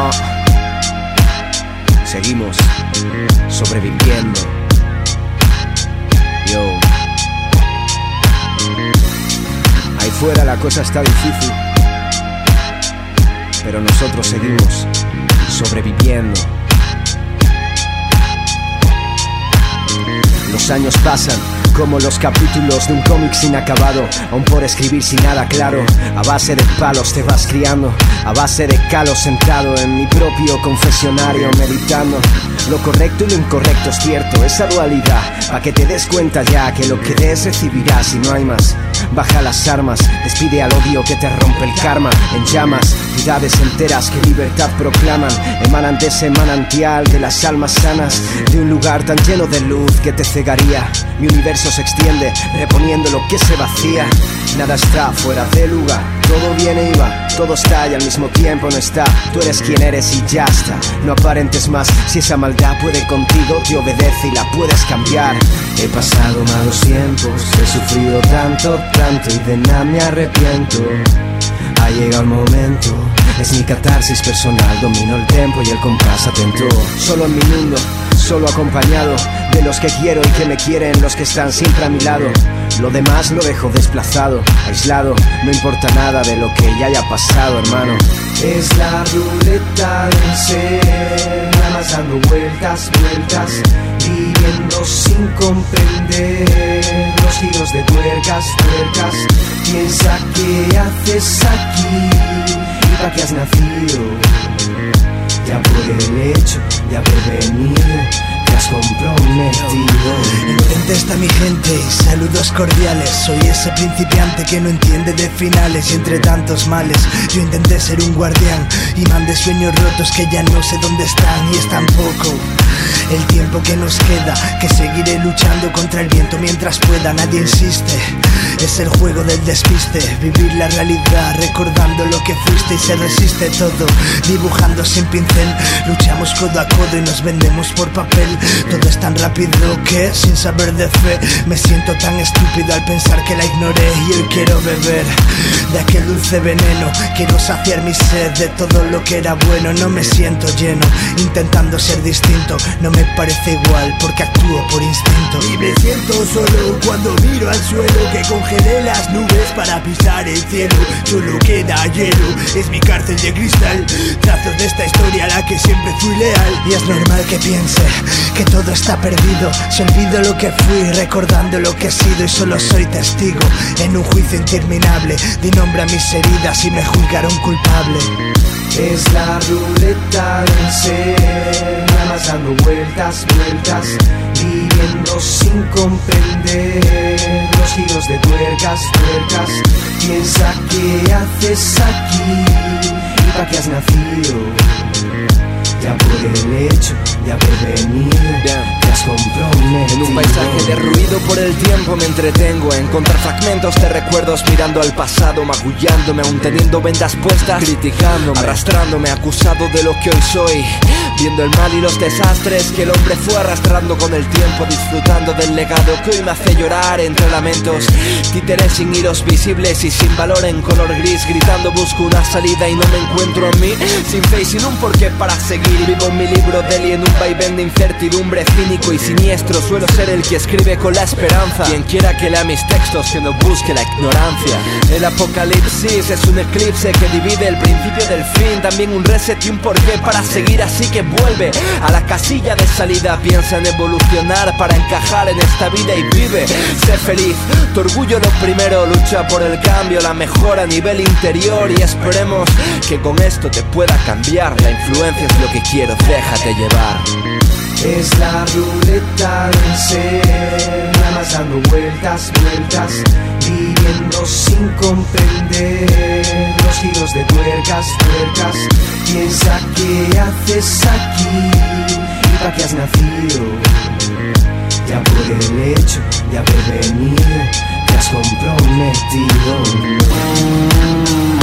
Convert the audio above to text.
Seguimos sobreviviendo. Yo. Ahí fuera la cosa está difícil, pero nosotros seguimos sobreviviendo. Los años pasan como los capítulos de un cómic inacabado, aún por escribir sin nada claro. A base de palos te vas criando, a base de calos sentado en mi propio confesionario, meditando lo correcto y lo incorrecto es cierto, esa dualidad, pa' que te des cuenta ya que lo que des recibirás y no hay más. Baja las armas, despide al odio que te rompe el karma. En llamas, ciudades enteras que libertad proclaman, emanan de ese manantial de las almas sanas, de un lugar tan lleno de luz que te cegaría. Mi universo se extiende, reponiendo lo que se vacía. Nada está fuera de lugar, todo viene y va, todo está y al mismo tiempo no está. Tú eres quien eres y ya está, no aparentes más. Si esa maldad puede contigo, te obedece y la puedes cambiar. He pasado malos tiempos, he sufrido tanto, tanto y de nada me arrepiento. Ha llegado el momento, es mi catarsis personal, domino el tempo y el compás atento. Solo en mi mundo, solo acompañado de los que quiero y que me quieren, los que están siempre a mi lado. Lo demás lo dejo desplazado, aislado, no importa nada de lo que ya haya pasado, hermano. Es la ruleta del ser, nada más dando vueltas, vueltas, viviendo sin comprender los giros de tuercas, tuercas. Piensa qué haces aquí y para qué has nacido, ya por el hecho de haber venido te has comprometido. ¿Dónde está mi gente? Saludos cordiales. Soy ese principiante que no entiende de finales y entre tantos males yo intenté ser un guardián, imán de sueños rotos que ya no sé dónde están y es tan poco el tiempo que nos queda, que seguiré luchando contra el viento mientras pueda. Nadie insiste, es el juego del despiste, vivir la realidad recordando lo que fuiste y se resiste todo, dibujando sin pincel. Luchamos codo a codo y nos vendemos por papel. Todo es tan rápido que sin saber de fe me siento tan estúpido al pensar que la ignoré. Y hoy quiero beber de aquel dulce veneno, quiero saciar mi sed de todo lo que era bueno. No me siento lleno intentando ser distinto, no me parece igual porque actúo por instinto. Y me siento solo cuando miro al suelo, que congelé las nubes para pisar el cielo. Solo queda hielo, es mi cárcel de cristal, trazos de esta historia a la que siempre fui leal. Y es normal que piense que todo está perdido, si olvido lo que fui recordando lo que he sido y solo soy testigo en un juicio interminable. Di nombre a mis heridas y me juzgaron culpable. Es la ruleta del ser, nada más dando vueltas, vueltas, viviendo sin comprender los giros de tuercas, tuercas. Piensa qué haces aquí y para qué has nacido, ya por el hecho de haber venido te has comprometido. En un paisaje derruido por el tiempo me entretengo, encontrar fragmentos de recuerdos mirando al pasado, magullándome aún teniendo vendas puestas, criticándome, arrastrándome, acusado de lo que hoy soy, viendo el mal y los desastres que el hombre fue arrastrando con el tiempo, disfrutando del legado que hoy me hace llorar entre lamentos, títeres sin hilos visibles y sin valor en color gris, gritando busco una salida y no me encuentro en mí, sin fe y sin un porqué para seguir. Vivo en mi libro Deli en un vaivén de incertidumbre, cínico y siniestro, suelo ser el que escribe con la esperanza. Quien quiera que lea mis textos, que no busque la ignorancia. El apocalipsis es un eclipse que divide el principio del fin, también un reset y un porqué para seguir, así que vuelve a la casilla de salida. Piensa en evolucionar para encajar en esta vida y vive, sé feliz, tu orgullo lo primero, lucha por el cambio, la mejora a nivel interior y esperemos que con esto te pueda cambiar. La influencia es lo que quiero, déjate llevar. Es la ruleta del ser, nada más dando vueltas, vueltas, viviendo sin comprender los giros de tuercas, tuercas. Piensa qué haces aquí y para qué has nacido, ya por el hecho de haber venido te has comprometido.